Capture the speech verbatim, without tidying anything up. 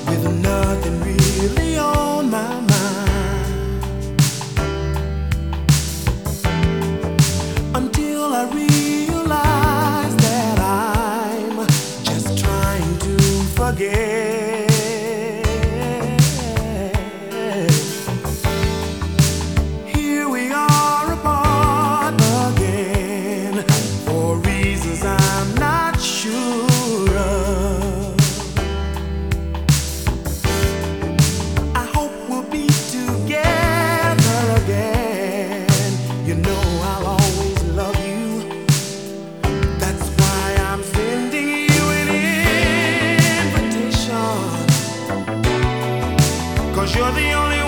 with nothing really on my mind, until I realize that I'm just trying to forget. Here we are apart again for reasons I'm not sure of. I hope we'll be together again. You know I'll always love you. That's why I'm sending you an invitation, 'cause you're the only